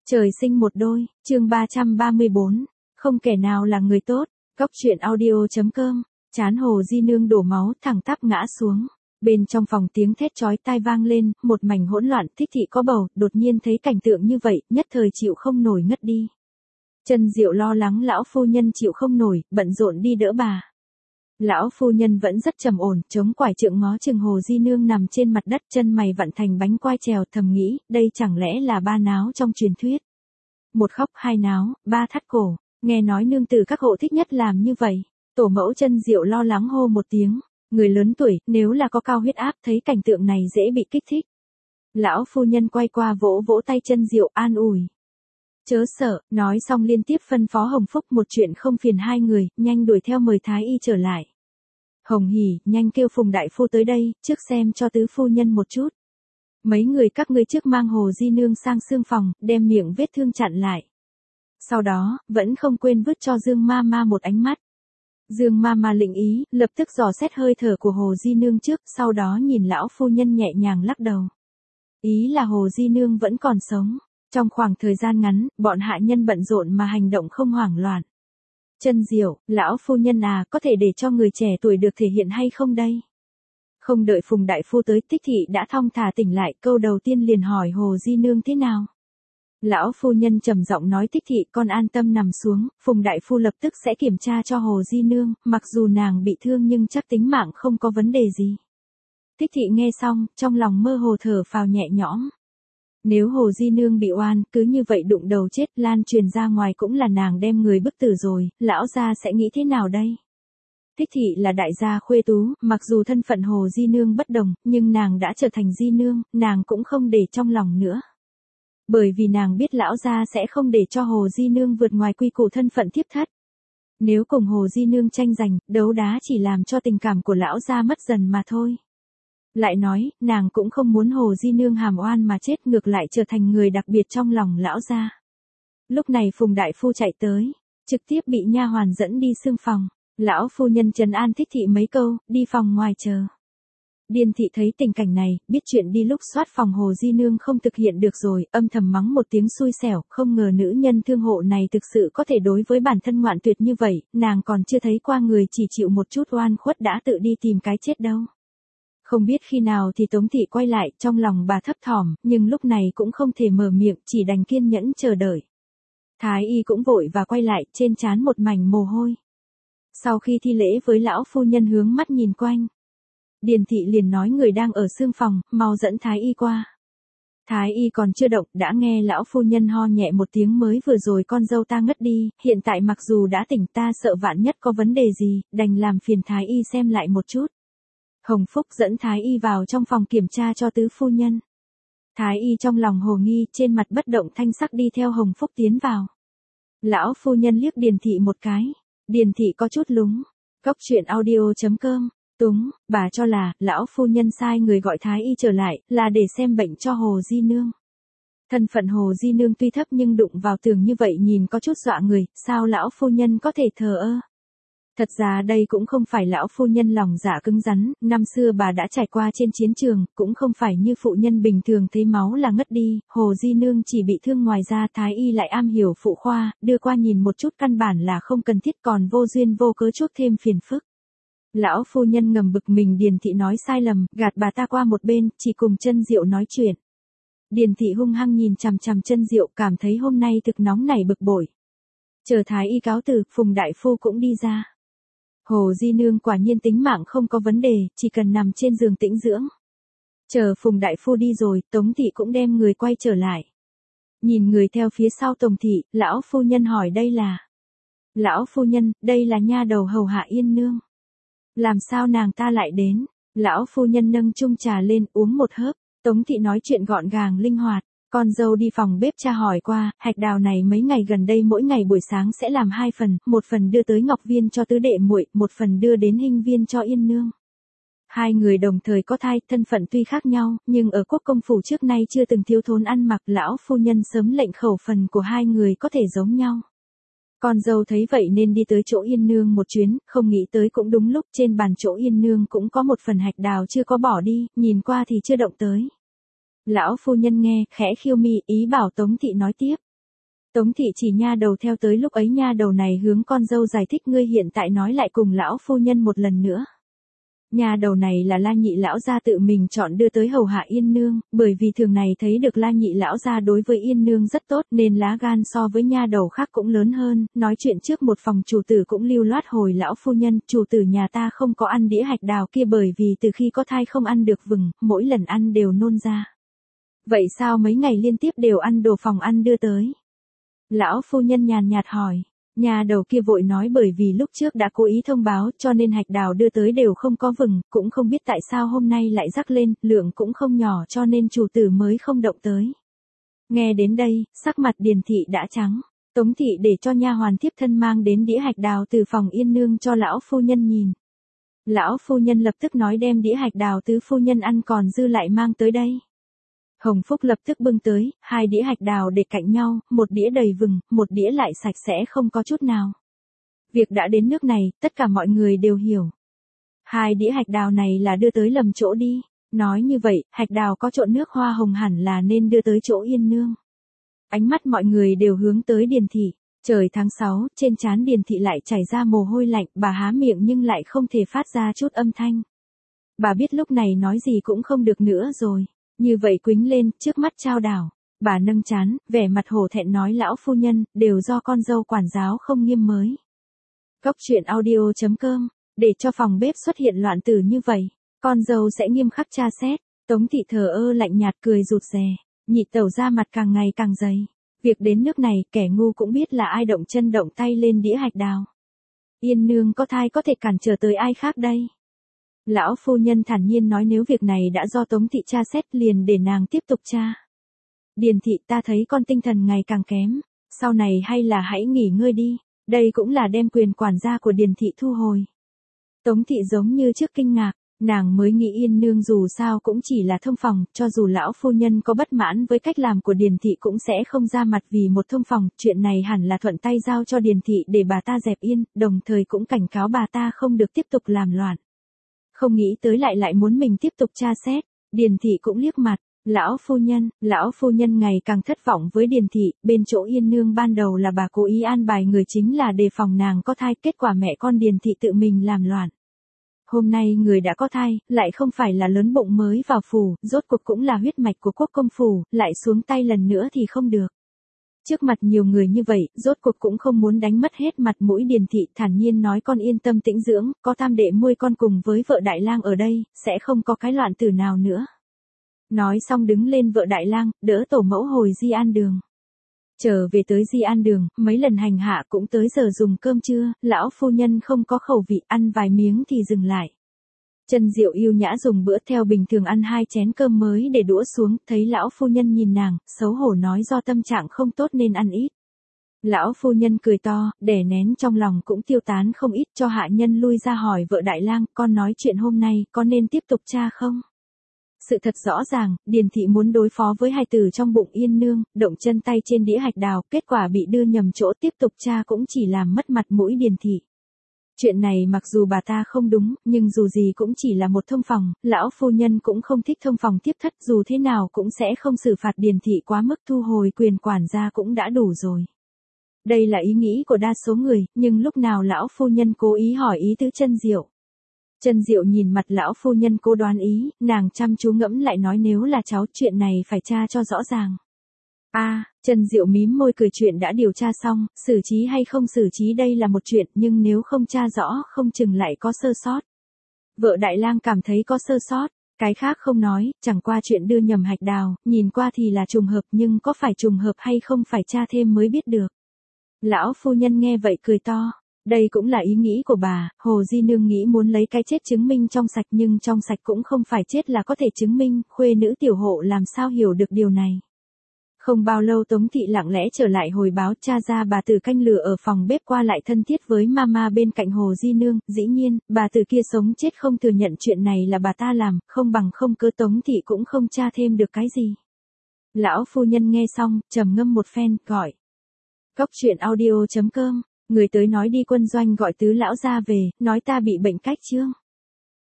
Trời sinh một đôi, chương 334, không kẻ nào là người tốt, Cóc truyện audio.com, chán Hồ Di Nương đổ máu thẳng tắp ngã xuống. Bên trong phòng tiếng thét chói tai vang lên, một mảnh hỗn loạn. Thích thị có bầu, đột nhiên thấy cảnh tượng như vậy, nhất thời chịu không nổi ngất đi. Chân Diệu lo lắng lão phu nhân chịu không nổi, bận rộn đi đỡ bà. Lão phu nhân vẫn rất trầm ổn, chống quải trượng ngó chừng Hồ Di Nương nằm trên mặt đất, chân mày vặn thành bánh quai trèo, thầm nghĩ, đây chẳng lẽ là ba náo trong truyền thuyết. Một khóc hai náo, ba thắt cổ, nghe nói nương tử các hộ thích nhất làm như vậy. Tổ mẫu Chân Diệu lo lắng hô một tiếng, người lớn tuổi, nếu là có cao huyết áp thấy cảnh tượng này dễ bị kích thích. Lão phu nhân quay qua vỗ vỗ tay Chân Diệu an ủi. Chớ sợ, nói xong liên tiếp phân phó Hồng Phúc một chuyện không phiền hai người, nhanh đuổi theo mời Thái y trở lại. Hồng Hỉ, nhanh kêu Phùng đại phu tới đây, trước xem cho tứ phu nhân một chút. Mấy người các ngươi trước mang Hồ Di Nương sang xương phòng, đem miệng vết thương chặn lại. Sau đó, vẫn không quên vứt cho Dương Ma Ma một ánh mắt. Dương Ma Ma lĩnh ý, lập tức dò xét hơi thở của Hồ Di Nương trước, sau đó nhìn lão phu nhân nhẹ nhàng lắc đầu. Ý là Hồ Di Nương vẫn còn sống. Trong khoảng thời gian ngắn, bọn hạ nhân bận rộn mà hành động không hoảng loạn. Chân Diệu, lão phu nhân à, có thể để cho người trẻ tuổi được thể hiện hay không đây? Không đợi Phùng đại phu tới, Tích thị đã thong thả tỉnh lại, câu đầu tiên liền hỏi Hồ Di Nương thế nào. Lão phu nhân trầm giọng nói, Tích thị con an tâm nằm xuống, Phùng đại phu lập tức sẽ kiểm tra cho Hồ Di Nương, mặc dù nàng bị thương nhưng chắc tính mạng không có vấn đề gì. Tích thị nghe xong, trong lòng mơ hồ thở phào nhẹ nhõm. Nếu Hồ Di Nương bị oan, cứ như vậy đụng đầu chết, lan truyền ra ngoài cũng là nàng đem người bức tử rồi, lão gia sẽ nghĩ thế nào đây? Thích thị là đại gia khuê tú, mặc dù thân phận Hồ Di Nương bất đồng, nhưng nàng đã trở thành Di Nương, nàng cũng không để trong lòng nữa. Bởi vì nàng biết lão gia sẽ không để cho Hồ Di Nương vượt ngoài quy củ thân phận thiếp thất. Nếu cùng Hồ Di Nương tranh giành, đấu đá chỉ làm cho tình cảm của lão gia mất dần mà thôi. Lại nói, nàng cũng không muốn Hồ Di Nương hàm oan mà chết, ngược lại trở thành người đặc biệt trong lòng lão gia. Lúc này Phùng đại phu chạy tới, trực tiếp bị nha hoàn dẫn đi xương phòng. Lão phu nhân trấn an Thích thị mấy câu, đi phòng ngoài chờ. Điền thị thấy tình cảnh này, biết chuyện đi lúc soát phòng Hồ Di Nương không thực hiện được rồi, âm thầm mắng một tiếng xui xẻo, không ngờ nữ nhân thương hộ này thực sự có thể đối với bản thân ngoạn tuyệt như vậy, nàng còn chưa thấy qua người chỉ chịu một chút oan khuất đã tự đi tìm cái chết đâu. Không biết khi nào thì Tống thị quay lại, trong lòng bà thấp thỏm, nhưng lúc này cũng không thể mở miệng, chỉ đành kiên nhẫn chờ đợi. Thái y cũng vội và quay lại, trên trán một mảnh mồ hôi. Sau khi thi lễ với lão phu nhân hướng mắt nhìn quanh, Điền thị liền nói người đang ở xương phòng, mau dẫn Thái y qua. Thái y còn chưa động, đã nghe lão phu nhân ho nhẹ một tiếng, mới vừa rồi con dâu ta ngất đi, hiện tại mặc dù đã tỉnh, ta sợ vạn nhất có vấn đề gì, đành làm phiền Thái y xem lại một chút. Hồng Phúc dẫn Thái y vào trong phòng kiểm tra cho tứ phu nhân. Thái y trong lòng hồ nghi, trên mặt bất động thanh sắc đi theo Hồng Phúc tiến vào. Lão phu nhân liếc Điền thị một cái. Điền thị có chút lúng. Cóc truyện audio.com. Túng, bà cho là, lão phu nhân sai người gọi Thái y trở lại, là để xem bệnh cho Hồ Di Nương. Thân phận Hồ Di Nương tuy thấp nhưng đụng vào tường như vậy nhìn có chút dọa người, sao lão phu nhân có thể thờ ơ? Thật ra đây cũng không phải lão phu nhân lòng dạ cứng rắn, năm xưa bà đã trải qua trên chiến trường, cũng không phải như phụ nhân bình thường thấy máu là ngất đi, Hồ Di Nương chỉ bị thương, ngoài ra Thái y lại am hiểu phụ khoa, đưa qua nhìn một chút căn bản là không cần thiết, còn vô duyên vô cớ chuốc thêm phiền phức. Lão phu nhân ngầm bực mình, Điền thị nói sai lầm, gạt bà ta qua một bên, chỉ cùng Chân Diệu nói chuyện. Điền thị hung hăng nhìn chằm chằm Chân Diệu, cảm thấy hôm nay thực nóng nảy bực bội. Chờ Thái y cáo từ, Phùng đại phu cũng đi ra. Hồ Di Nương quả nhiên tính mạng không có vấn đề, chỉ cần nằm trên giường tĩnh dưỡng. Chờ Phùng đại phu đi rồi, Tống thị cũng đem người quay trở lại. Nhìn người theo phía sau Tống thị, lão phu nhân hỏi đây là. Lão phu nhân, đây là nha đầu hầu hạ Yên Nương. Làm sao nàng ta lại đến? Lão phu nhân nâng chung trà lên, uống một hớp. Tống thị nói chuyện gọn gàng linh hoạt. Con dâu đi phòng bếp tra hỏi qua, hạch đào này mấy ngày gần đây mỗi ngày buổi sáng sẽ làm 2 phần, một phần đưa tới Ngọc Viên cho tứ đệ muội, một phần đưa đến Hinh Viên cho Yên Nương. Hai người đồng thời có thai, thân phận tuy khác nhau, nhưng ở quốc công phủ trước nay chưa từng thiếu thốn ăn mặc, lão phu nhân sớm lệnh khẩu phần của hai người có thể giống nhau. Con dâu thấy vậy nên đi tới chỗ Yên Nương một chuyến, không nghĩ tới cũng đúng lúc, trên bàn chỗ Yên Nương cũng có một phần hạch đào chưa có bỏ đi, nhìn qua thì chưa động tới. Lão phu nhân nghe, khẽ khiêu mi, ý bảo Tống thị nói tiếp. Tống thị chỉ nha đầu theo tới, lúc ấy nha đầu này hướng con dâu giải thích, ngươi hiện tại nói lại cùng lão phu nhân một lần nữa. Nha đầu này là La nhị lão gia tự mình chọn đưa tới hầu hạ Yên nương, bởi vì thường này thấy được La nhị lão gia đối với Yên nương rất tốt nên lá gan so với nha đầu khác cũng lớn hơn, nói chuyện trước một phòng chủ tử cũng lưu loát hồi lão phu nhân, chủ tử nhà ta không có ăn đĩa hạch đào kia bởi vì từ khi có thai không ăn được vừng, mỗi lần ăn đều nôn ra. Vậy sao mấy ngày liên tiếp đều ăn đồ phòng ăn đưa tới? Lão phu nhân nhàn nhạt hỏi. Nhà đầu kia vội nói bởi vì lúc trước đã cố ý thông báo cho nên hạch đào đưa tới đều không có vừng, cũng không biết tại sao hôm nay lại rắc lên, lượng cũng không nhỏ cho nên chủ tử mới không động tới. Nghe đến đây, sắc mặt Điền thị đã trắng, Tống thị để cho nha hoàn tiếp thân mang đến đĩa hạch đào từ phòng Yên nương cho lão phu nhân nhìn. Lão phu nhân lập tức nói đem đĩa hạch đào tứ phu nhân ăn còn dư lại mang tới đây. Hồng Phúc lập tức bưng tới, 2 đĩa hạch đào để cạnh nhau, một đĩa đầy vừng, một đĩa lại sạch sẽ không có chút nào. Việc đã đến nước này, tất cả mọi người đều hiểu. 2 đĩa hạch đào này là đưa tới lầm chỗ đi. Nói như vậy, hạch đào có trộn nước hoa hồng hẳn là nên đưa tới chỗ Yên nương. Ánh mắt mọi người đều hướng tới Điền thị. Trời tháng 6, trên trán Điền thị lại chảy ra mồ hôi lạnh, bà há miệng nhưng lại không thể phát ra chút âm thanh. Bà biết lúc này nói gì cũng không được nữa rồi. Như vậy quýnh lên, trước mắt trao đảo. Bà nâng trán, vẻ mặt hổ thẹn nói lão phu nhân, đều do con dâu quản giáo không nghiêm mới. Cốc truyện audio.com, để cho phòng bếp xuất hiện loạn tử như vậy, con dâu sẽ nghiêm khắc tra xét. Tống thị thờ ơ lạnh nhạt cười rụt rè, nhị tẩu ra mặt càng ngày càng dày. Việc đến nước này, kẻ ngu cũng biết là ai động chân động tay lên đĩa hạch đào. Yên nương có thai có thể cản trở tới ai khác đây? Lão phu nhân thản nhiên nói nếu việc này đã do Tống thị tra xét liền để nàng tiếp tục tra. Điền thị ta thấy con tinh thần ngày càng kém, sau này hay là hãy nghỉ ngơi đi, đây cũng là đem quyền quản gia của Điền thị thu hồi. Tống thị giống như trước kinh ngạc, nàng mới nghĩ Yên nương dù sao cũng chỉ là thông phòng, cho dù lão phu nhân có bất mãn với cách làm của Điền thị cũng sẽ không ra mặt vì một thông phòng, chuyện này hẳn là thuận tay giao cho Điền thị để bà ta dẹp yên, đồng thời cũng cảnh cáo bà ta không được tiếp tục làm loạn. Không nghĩ tới lại muốn mình tiếp tục tra xét, Điền thị cũng liếc mặt, lão phu nhân ngày càng thất vọng với Điền thị, bên chỗ Yên nương ban đầu là bà cố ý an bài người chính là đề phòng nàng có thai, kết quả mẹ con Điền thị tự mình làm loạn. Hôm nay người đã có thai, lại không phải là lớn bụng mới vào phủ, rốt cuộc cũng là huyết mạch của quốc công phủ, lại xuống tay lần nữa thì không được. Trước mặt nhiều người như vậy, rốt cuộc cũng không muốn đánh mất hết mặt mũi Điền thị, thản nhiên nói con yên tâm tĩnh dưỡng, có tam đệ muôi con cùng với vợ đại lang ở đây, sẽ không có cái loạn tử nào nữa. Nói xong đứng lên vợ đại lang, đỡ tổ mẫu hồi Di An Đường. Trở về tới Di An Đường, mấy lần hành hạ cũng tới giờ dùng cơm trưa, lão phu nhân không có khẩu vị, ăn vài miếng thì dừng lại. Chân Diệu yêu nhã dùng bữa theo bình thường ăn 2 chén cơm mới để đũa xuống, thấy lão phu nhân nhìn nàng, xấu hổ nói do tâm trạng không tốt nên ăn ít. Lão phu nhân cười to, đè nén trong lòng cũng tiêu tán không ít, cho hạ nhân lui ra hỏi vợ đại lang, con nói chuyện hôm nay, có nên tiếp tục tra không? Sự thật rõ ràng, Điền thị muốn đối phó với hài tử trong bụng Yên nương, động chân tay trên đĩa hạch đào, kết quả bị đưa nhầm chỗ, tiếp tục tra cũng chỉ làm mất mặt mũi Điền thị. Chuyện này mặc dù bà ta không đúng, nhưng dù gì cũng chỉ là một thông phòng, lão phu nhân cũng không thích thông phòng tiếp thất, dù thế nào cũng sẽ không xử phạt Điền thị quá mức, thu hồi quyền quản gia cũng đã đủ rồi. Đây là ý nghĩ của đa số người, nhưng lúc nào lão phu nhân cố ý hỏi ý tứ Chân Diệu. Chân Diệu nhìn mặt lão phu nhân cố đoán ý, nàng chăm chú ngẫm lại nói nếu là cháu chuyện này phải tra cho rõ ràng. Chân Diệu mím môi cười chuyện đã điều tra xong, xử trí hay không xử trí đây là một chuyện nhưng nếu không tra rõ không chừng lại có sơ sót. Vợ đại lang cảm thấy có sơ sót, cái khác không nói, chẳng qua chuyện đưa nhầm hạch đào, nhìn qua thì là trùng hợp nhưng có phải trùng hợp hay không phải tra thêm mới biết được. Lão phu nhân nghe vậy cười to. Đây cũng là ý nghĩ của bà, Hồ Di Nương nghĩ muốn lấy cái chết chứng minh trong sạch nhưng trong sạch cũng không phải chết là có thể chứng minh, khuê nữ tiểu hộ làm sao hiểu được điều này. Không bao lâu Tống thị lặng lẽ trở lại hồi báo cha ra bà Tử canh lửa ở phòng bếp qua lại thân thiết với mama bên cạnh Hồ Di Nương, dĩ nhiên, bà Tử kia sống chết không thừa nhận chuyện này là bà ta làm, không bằng không cớ Tống thị cũng không tra thêm được cái gì. Lão phu nhân nghe xong, trầm ngâm một phen, gọi. Cốc truyện audio.com, người tới nói đi quân doanh gọi tứ lão ra về, nói ta bị bệnh cách chương.